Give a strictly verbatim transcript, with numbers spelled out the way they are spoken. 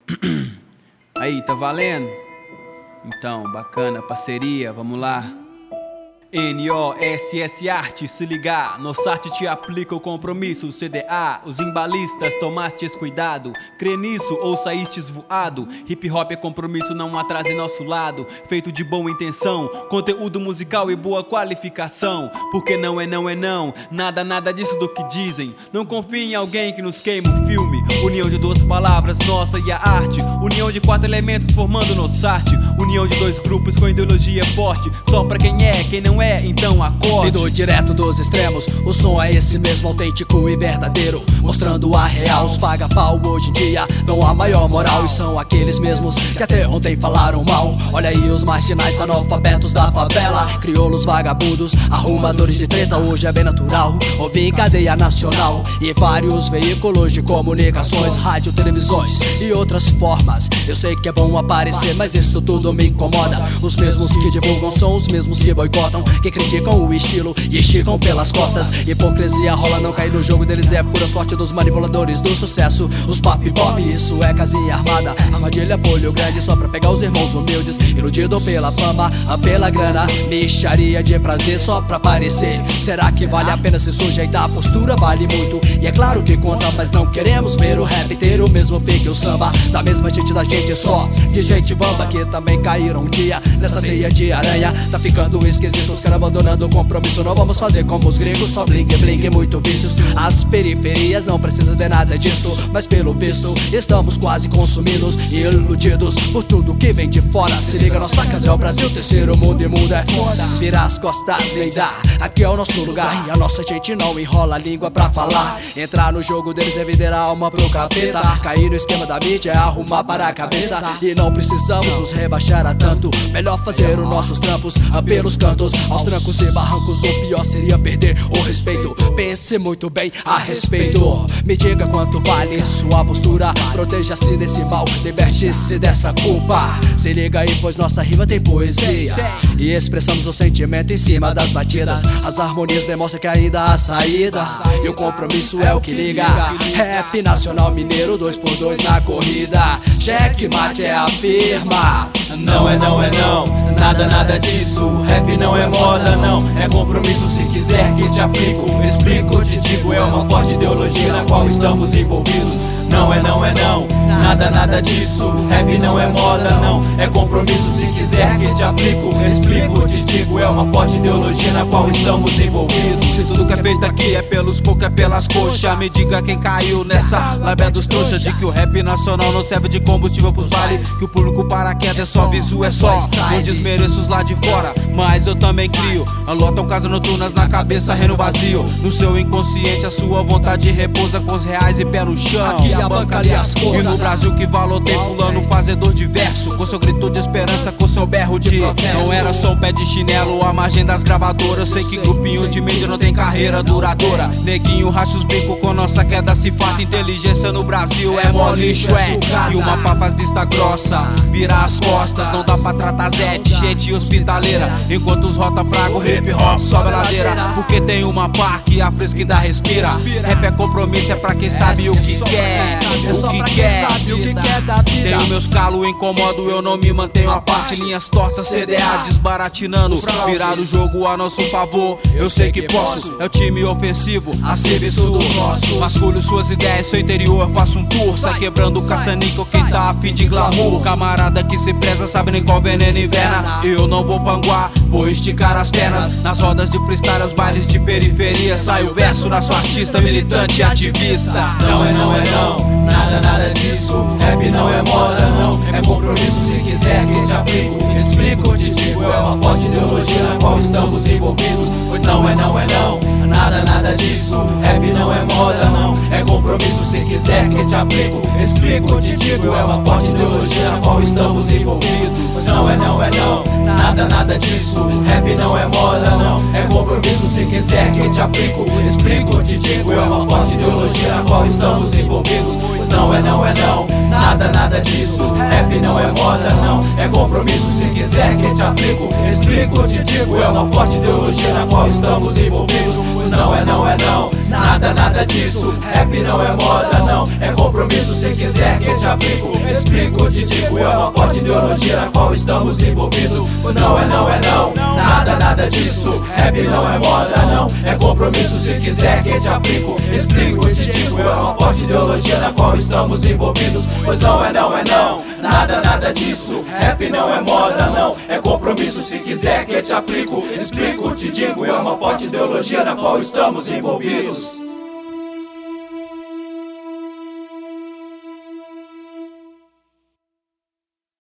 Aí, tá valendo? Então, bacana, parceria, vamos lá. N O S S Arte, se ligar, nossa arte te aplica o compromisso. C D A, os embalistas, tomastes cuidado. Crê nisso ou saístes voado. Hip hop é compromisso, não atrase nosso lado. Feito de boa intenção, conteúdo musical e boa qualificação. Porque não é não é não, nada nada disso do que dizem. Não confie em alguém que nos queima o filme. União de duas palavras, nossa e a arte. União de quatro elementos formando nossa arte. União de dois grupos com ideologia forte. Só pra quem é, quem não é, então acorde. Vindo direto dos extremos, o som é esse mesmo, autêntico e verdadeiro, mostrando a real. Os paga-pau hoje em dia dão a maior moral, e são aqueles mesmos que até ontem falaram mal. Olha aí os marginais, analfabetos da favela, crioulos vagabundos, arrumadores de treta. Hoje é bem natural ouvir em cadeia nacional e vários veículos de comunicações, rádio, televisões e outras formas. Eu sei que é bom aparecer, mas isso tudo me incomoda. Os mesmos que divulgam são os mesmos que boicotam, que criticam o estilo e esticam pelas costas. Hipocrisia rola, não cair no jogo deles é pura sorte dos manipuladores do sucesso. Os pop pop, isso é casinha armada, armadilha, bolho grande só pra pegar os irmãos humildes. Iludido pela fama, pela grana, mixaria de prazer só pra aparecer. Será que vale a pena se sujeitar? A postura vale muito e é claro que conta, mas não queremos ver o rap ter o mesmo fim que o samba. Da mesma gente da gente, só de gente bamba que também caíram um dia nessa teia de aranha. Tá ficando esquisito, os caras abandonando o compromisso. Não vamos fazer como os gringos, só bling bling e muito vícios. As periferias não precisam de nada disso, mas pelo visto estamos quase consumidos e iludidos por tudo que vem de fora. Se liga, nossa casa é o Brasil, terceiro mundo e mundo é foda. Virar as costas, nem dá, aqui é o nosso lugar e a nossa gente não enrola a língua pra falar. Entrar no jogo deles é vender a alma pro capeta, cair no esquema da mídia é arrumar para a cabeça. E não precisamos nos rebaixar a tanto, melhor fazer os nossos trampos pelos cantos. Aos trancos e barrancos, o pior seria perder o respeito. Pense muito bem a respeito. Me diga quanto vale sua postura, proteja-se desse mal, liberte-se dessa culpa. Se liga aí, pois nossa rima tem poesia e expressamos o sentimento em cima das batidas. As harmonias demonstram que ainda há saída e o compromisso é o que liga. Rap nacional mineiro, dois por dois na corrida. Cheque mate é a firma. Não é não é não, nada nada disso. Rap não é moda não, é compromisso. Se quiser que te aplico, explico, te digo, é uma forte ideologia na qual estamos envolvidos. Não é não é não, nada nada disso. Rap não é moda não, é compromisso. Se quiser que te aplico, explico, te digo, é uma forte ideologia na qual estamos envolvidos. Se tudo que é feito aqui é pelos cocos, é pelas coxas, me diga quem caiu nessa lábia dos trouxas de que o rap nacional não serve de combustível pros bailes, que o público paraquedas é só visu, é só. Não desmereço os lá de fora, mas eu também crio. Lotam casas noturnas na cabeça, reino vazio. No seu inconsciente a sua vontade repousa, com os reais e pé no chão. Aqui a banca ali as forças. E no Brasil que valor tem fulano fazedor de verso, com seu grito de esperança, com seu berro de protesto. Não era só um pé de chinelo à margem das gravadoras. Eu sei que grupinho de mídia não tem carreira duradoura. Neguinho racha os bicos com nossa queda se farta. Inteligência no Brasil é mó lixo, é. E uma papas vista grossa, vira as costas. Não dá pra tratar zete, gente hospitaleira, enquanto os rota praga o hip hop sobe a ladeira. Porque tem uma pá que a fresca ainda respira. Rap é compromisso, é pra quem sabe o que quer. É só pra quem sabe o que quer da vida. Tenho meus calos, incomodo, eu não me mantenho à parte. Linhas tortas, C D A desbaratinando, virar o jogo a nosso favor. Eu sei que posso, é o time ofensivo a serviço dos nossos. Vasculho suas ideias, seu interior, faço um tour. Sai quebrando o caça-níquel, quem tá afim de glamour. Camarada que se preza, sabe nem qual veneno inverna. Eu não vou panguar, vou esticar as pernas. Nas rodas de freestyle, os bailes de periferia, sai o verso na sua artista, militante e ativista. Não é não é não, nada nada disso. Rap não é moda não, é compromisso. Se quiser que te aplico, explico, te digo, é uma forte ideologia na qual estamos envolvidos. Pois não é não é não, nada nada disso. Rap não é moda não, é compromisso. Se quiser que te aplico, explico, te digo, é uma forte ideologia na qual estamos envolvidos. Pois não é não é não, nada nada disso. Rap não é moda não, é compromisso. Se quiser que te aplico, explico, te digo, é uma forte ideologia na qual estamos envolvidos. Pois não é não é não, nada nada disso. Rap não é moda não, é compromisso. Se quiser que te aplico, explico, te digo, é uma forte ideologia na qual estamos envolvidos. Pois não é, não é não, nada, nada disso. Rap não é moda, não, é compromisso. Se quiser que eu te aplico, explico, te digo. É uma forte ideologia na qual estamos envolvidos. Pois não é, não é não, nada, nada disso. Rap não é moda, não, é compromisso. Se quiser que eu te aplico, explico, te digo. É uma forte ideologia na qual estamos envolvidos. Pois não é, não é não, nada, nada disso. Rap não é moda, não, é compromisso. Se quiser que eu te aplico, explico, te digo. É uma forte ideologia na qual estamos envolvidos.